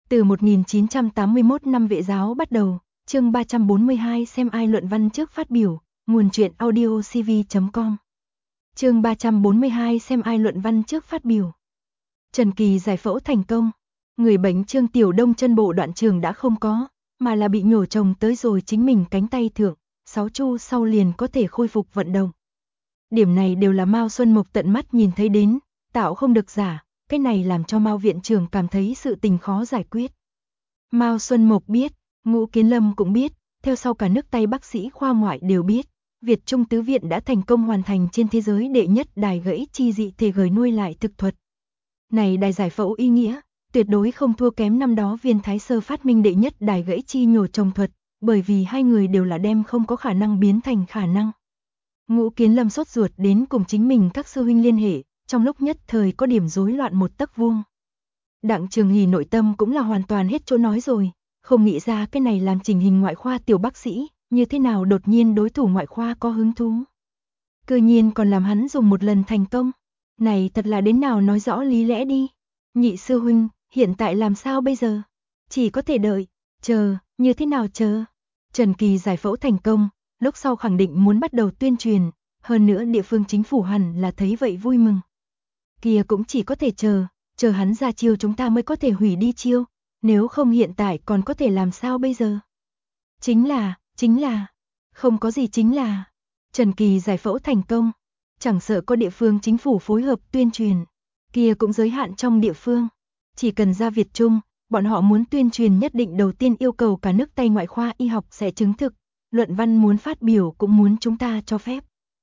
Từ 1981 năm Vệ giáo bắt đầu, chương 342 xem ai luận văn trước phát biểu, nguồn truyện audio cv.com. Chương 342 xem ai luận văn trước phát biểu. Trần Kỳ giải phẫu thành công, người bệnh Trương Tiểu Đông chân bộ đoạn trường đã không có, mà là bị nhổ trồng tới rồi chính mình cánh tay thượng, 6 chu sau liền có thể khôi phục vận động. Điểm này đều là Mao Xuân Mộc tận mắt nhìn thấy đến, tạo không được giả, cái này làm cho Mao viện trưởng cảm thấy sự tình khó giải quyết. Mao Xuân Mộc biết, Ngũ Kiến Lâm cũng biết, theo sau cả nước Tây bác sĩ khoa ngoại đều biết, Việt Trung Tứ Viện đã thành công hoàn thành trên thế giới đệ nhất đài gãy chi dị thể gửi nuôi lại thực thuật. Này đài giải phẫu ý nghĩa, tuyệt đối không thua kém năm đó Viên Thái Sơ phát minh đệ nhất đài gãy chi nhổ trồng thuật, bởi vì hai người đều là đem không có khả năng biến thành khả năng. Ngũ Kiến Lâm sốt ruột đến cùng chính mình các sư huynh liên hệ, trong lúc nhất thời có điểm rối loạn một tấc vuông. Đặng Trường Hỷ nội tâm cũng là hoàn toàn hết chỗ nói rồi, không nghĩ ra cái này làm trình hình ngoại khoa tiểu bác sĩ, như thế nào đột nhiên đối thủ ngoại khoa có hứng thú. Cư nhiên còn làm hắn dùng một lần thành công, này thật là đến nào nói rõ lý lẽ đi. Nhị sư huynh, hiện tại làm sao bây giờ? Chỉ có thể đợi, chờ, như thế nào chờ? Trần Kỳ giải phẫu thành công, lúc sau khẳng định muốn bắt đầu tuyên truyền, hơn nữa địa phương chính phủ hẳn là thấy vậy vui mừng. Kia cũng chỉ có thể chờ hắn ra chiêu chúng ta mới có thể hủy đi chiêu, nếu không hiện tại còn có thể làm sao bây giờ? Chính là, không có gì chính là, Trần Kỳ giải phẫu thành công, chẳng sợ có địa phương chính phủ phối hợp tuyên truyền, kia cũng giới hạn trong địa phương, chỉ cần ra Việt Trung, bọn họ muốn tuyên truyền nhất định đầu tiên yêu cầu cả nước Tây ngoại khoa y học sẽ chứng thực, luận văn muốn phát biểu cũng muốn chúng ta cho phép.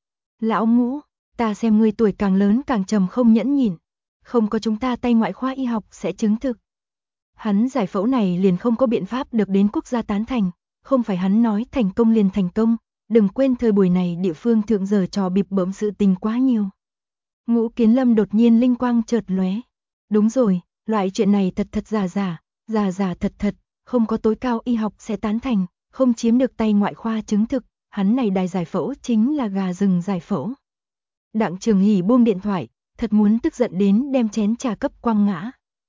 Lão Ngũ, ta xem ngươi tuổi càng lớn càng trầm không nhẫn nhịn, không có chúng ta Tây ngoại khoa y học sẽ chứng thực. Hắn giải phẫu này liền không có biện pháp được đến quốc gia tán thành, không phải hắn nói thành công liền thành công, đừng quên thời buổi này địa phương thượng giờ trò bịp bợm sự tình quá nhiều. Ngũ Kiến Lâm đột nhiên linh quang chợt lóe. Đúng rồi, loại chuyện này thật thật giả thật thật, không có tối cao y học sẽ tán thành, không chiếm được Tây ngoại khoa chứng thực, hắn này đài giải phẫu chính là gà rừng giải phẫu. Đặng Trường Hỷ buông điện thoại, thật muốn tức giận đến đem chén trà cấp quăng ngã.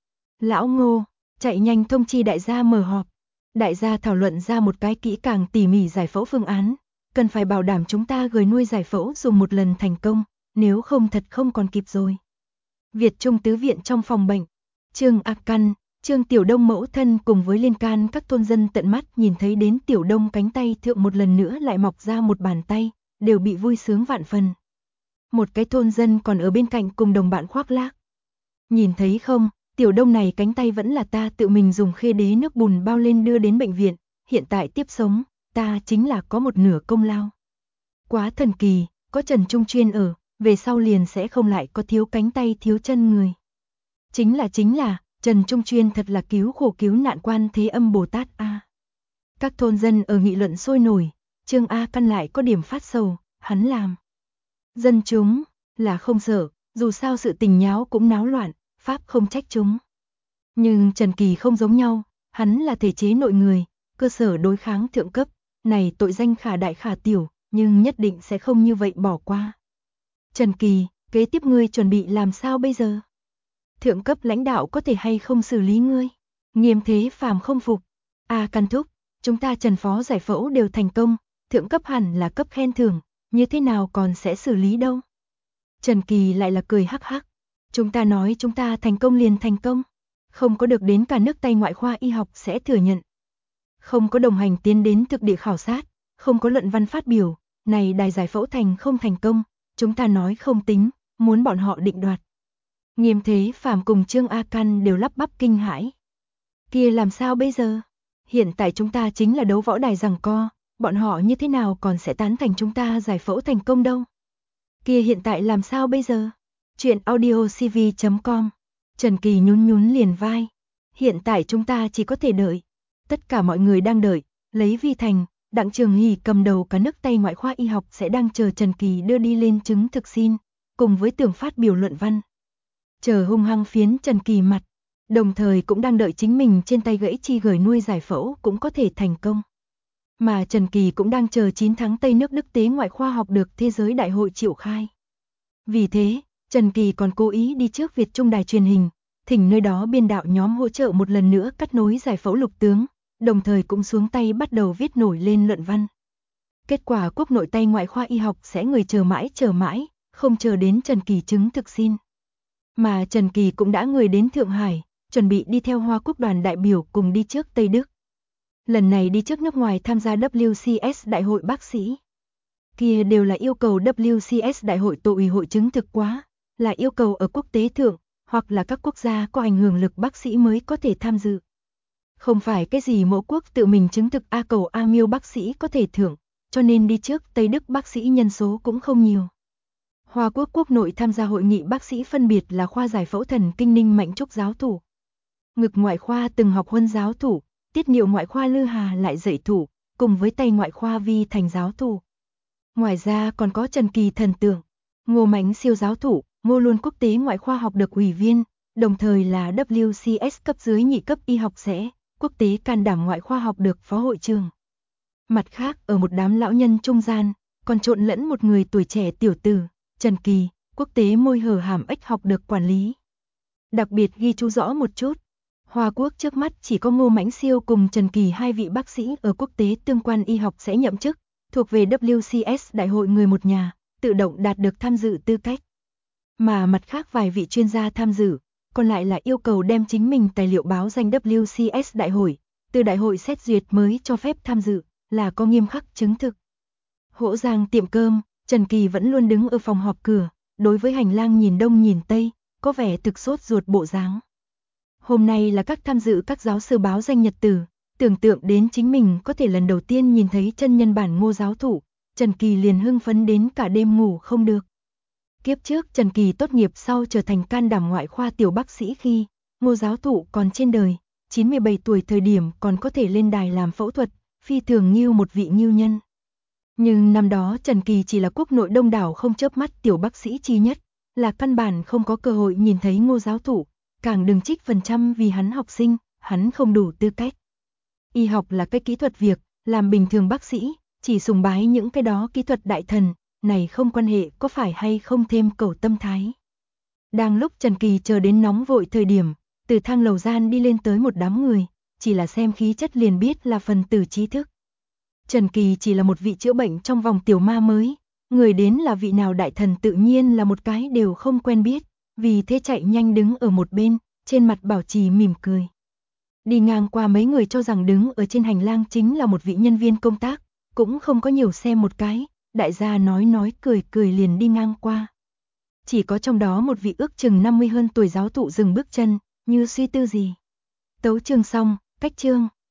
Lão Ngô, chạy nhanh thông chi đại gia mở họp. Đại gia thảo luận ra một cái kỹ càng tỉ mỉ giải phẫu phương án, cần phải bảo đảm chúng ta gửi nuôi giải phẫu dùng một lần thành công, nếu không thật không còn kịp rồi. Việt Trung Tứ Viện trong phòng bệnh, Trương A Căn, Trương Tiểu Đông mẫu thân cùng với liên can các thôn dân tận mắt nhìn thấy đến Tiểu Đông cánh tay thượng một lần nữa lại mọc ra một bàn tay, đều bị vui sướng vạn phần. Một cái thôn dân còn ở bên cạnh cùng đồng bạn khoác lác. Nhìn thấy không, Tiểu Đông này cánh tay vẫn là ta tự mình dùng khê đế nước bùn bao lên đưa đến bệnh viện, hiện tại tiếp sống, ta chính là có một nửa công lao. Quá thần kỳ, có Trần Trung Chuyên ở, về sau liền sẽ không lại có thiếu cánh tay thiếu chân người. Chính là, Trần Trung Chuyên thật là cứu khổ cứu nạn Quan Thế Âm Bồ Tát a. Các thôn dân ở nghị luận sôi nổi, Trương A Căn lại có điểm phát sầu, hắn làm. Dân chúng là không sợ, dù sao sự tình nháo cũng náo loạn, pháp không trách chúng. Nhưng Trần Kỳ không giống nhau, hắn là thể chế nội người, cơ sở đối kháng thượng cấp, này tội danh khả đại khả tiểu, nhưng nhất định sẽ không như vậy bỏ qua. Trần Kỳ, kế tiếp ngươi chuẩn bị làm sao bây giờ? Thượng cấp lãnh đạo có thể hay không xử lý ngươi? Nghiêm Thế Phàm không phục. A Căn thúc, chúng ta Trần phó giải phẫu đều thành công, thượng cấp hẳn là cấp khen thưởng, như thế nào còn sẽ xử lý đâu? Trần Kỳ lại là cười hắc hắc. Chúng ta nói chúng ta thành công liền thành công, không có được đến cả nước Tây ngoại khoa y học sẽ thừa nhận. Không có đồng hành tiến đến thực địa khảo sát, không có luận văn phát biểu, này đài giải phẫu thành không thành công, chúng ta nói không tính, muốn bọn họ định đoạt. Nghiêm Thế Phàm cùng Trương A Căn đều lắp bắp kinh hãi. Kia làm sao bây giờ? Hiện tại chúng ta chính là đấu võ đài giằng co, bọn họ như thế nào còn sẽ tán thành chúng ta giải phẫu thành công đâu? Kia hiện tại làm sao bây giờ? Chuyện audio cv.com. Trần Kỳ nhún liền vai. Hiện tại chúng ta chỉ có thể đợi. Tất cả mọi người đang đợi, lấy vi thành, Đặng Trường Hỷ cầm đầu cả nước Tây ngoại khoa y học sẽ đang chờ Trần Kỳ đưa đi lên chứng thực xin, cùng với tưởng phát biểu luận văn. Chờ hung hăng phiến Trần Kỳ mặt, đồng thời cũng đang đợi chính mình trên tay gãy chi gửi nuôi giải phẫu cũng có thể thành công. Mà Trần Kỳ cũng đang chờ 9 tháng Tây nước Đức Tế ngoại khoa học được thế giới đại hội triệu khai. Vì thế, Trần Kỳ còn cố ý đi trước Việt Trung đài truyền hình, thỉnh nơi đó biên đạo nhóm hỗ trợ một lần nữa cắt nối giải phẫu lục tướng, đồng thời cũng xuống tay bắt đầu viết nổi lên luận văn. Kết quả Quốc nội tay ngoại khoa y học sẽ người chờ mãi, không chờ đến Trần Kỳ chứng thực xin. Mà Trần Kỳ cũng đã người đến Thượng Hải, chuẩn bị đi theo Hoa Quốc đoàn đại biểu cùng đi trước Tây Đức. Lần này đi trước nước ngoài tham gia WCS Đại hội bác sĩ. Kia đều là yêu cầu WCS Đại hội tổ ủy hội chứng thực quá, là yêu cầu ở quốc tế thượng, hoặc là các quốc gia có ảnh hưởng lực bác sĩ mới có thể tham dự. Không phải cái gì mẫu quốc tự mình chứng thực A cầu A miêu bác sĩ có thể thưởng, cho nên đi trước Tây Đức bác sĩ nhân số cũng không nhiều. Hoa Quốc quốc nội tham gia hội nghị bác sĩ phân biệt là khoa giải phẫu thần kinh Ninh Mạnh Trúc giáo thủ, ngực ngoại khoa từng học Huân giáo thủ, tiết niệu ngoại khoa Lư Hà lại dạy thủ, cùng với tay ngoại khoa Vi Thành giáo thủ. Ngoài ra còn có Trần Kỳ thần tượng, Ngô Mạnh siêu giáo thủ, Ngô Luân quốc tế ngoại khoa học được ủy viên, đồng thời là WCS cấp dưới nhị cấp y học sẽ, quốc tế can đảm ngoại khoa học được phó hội trưởng. Mặt khác ở một đám lão nhân trung gian, còn trộn lẫn một người tuổi trẻ tiểu tử, Trần Kỳ, quốc tế môi hở hàm ếch học được quản lý. Đặc biệt ghi chú rõ một chút, Hoa Quốc trước mắt chỉ có Ngô Mãnh Siêu cùng Trần Kỳ hai vị bác sĩ ở quốc tế tương quan y học sẽ nhậm chức, thuộc về WCS Đại hội người một nhà, tự động đạt được tham dự tư cách. Mà mặt khác vài vị chuyên gia tham dự, còn lại là yêu cầu đem chính mình tài liệu báo danh WCS Đại hội, từ đại hội xét duyệt mới cho phép tham dự, là có nghiêm khắc chứng thực. Hỗ Giang tiệm cơm, Trần Kỳ vẫn luôn đứng ở phòng họp cửa, đối với hành lang nhìn đông nhìn tây, có vẻ thực sốt ruột bộ dáng. Hôm nay là các tham dự các giáo sư báo danh nhật tử, tưởng tượng đến chính mình có thể lần đầu tiên nhìn thấy chân nhân bản Ngô giáo thủ, Trần Kỳ liền hưng phấn đến cả đêm ngủ không được. Kiếp trước Trần Kỳ tốt nghiệp sau trở thành can đảm ngoại khoa tiểu bác sĩ khi Ngô giáo thủ còn trên đời, 97 tuổi thời điểm còn có thể lên đài làm phẫu thuật, phi thường như một vị nghiêu nhân. Nhưng năm đó Trần Kỳ chỉ là quốc nội đông đảo không chớp mắt tiểu bác sĩ chi nhất, là căn bản không có cơ hội nhìn thấy Ngô giáo thủ, càng đừng trích phần trăm vì hắn học sinh, hắn không đủ tư cách. Y học là cái kỹ thuật việc, làm bình thường bác sĩ, chỉ sùng bái những cái đó kỹ thuật đại thần, này không quan hệ có phải hay không thêm cầu tâm thái. Đang lúc Trần Kỳ chờ đến nóng vội thời điểm, từ thang lầu gian đi lên tới một đám người, chỉ là xem khí chất liền biết là phần tử trí thức. Trần Kỳ chỉ là một vị chữa bệnh trong vòng tiểu ma mới, người đến là vị nào đại thần tự nhiên là một cái đều không quen biết, vì thế chạy nhanh đứng ở một bên, trên mặt bảo trì mỉm cười. Đi ngang qua mấy người cho rằng đứng ở trên hành lang chính là một vị nhân viên công tác, cũng không có nhiều xem một cái, đại gia nói cười liền đi ngang qua. Chỉ có trong đó một vị ước chừng 50 hơn tuổi giáo thụ dừng bước chân, như suy tư gì. Tấu chương xong, cách chương.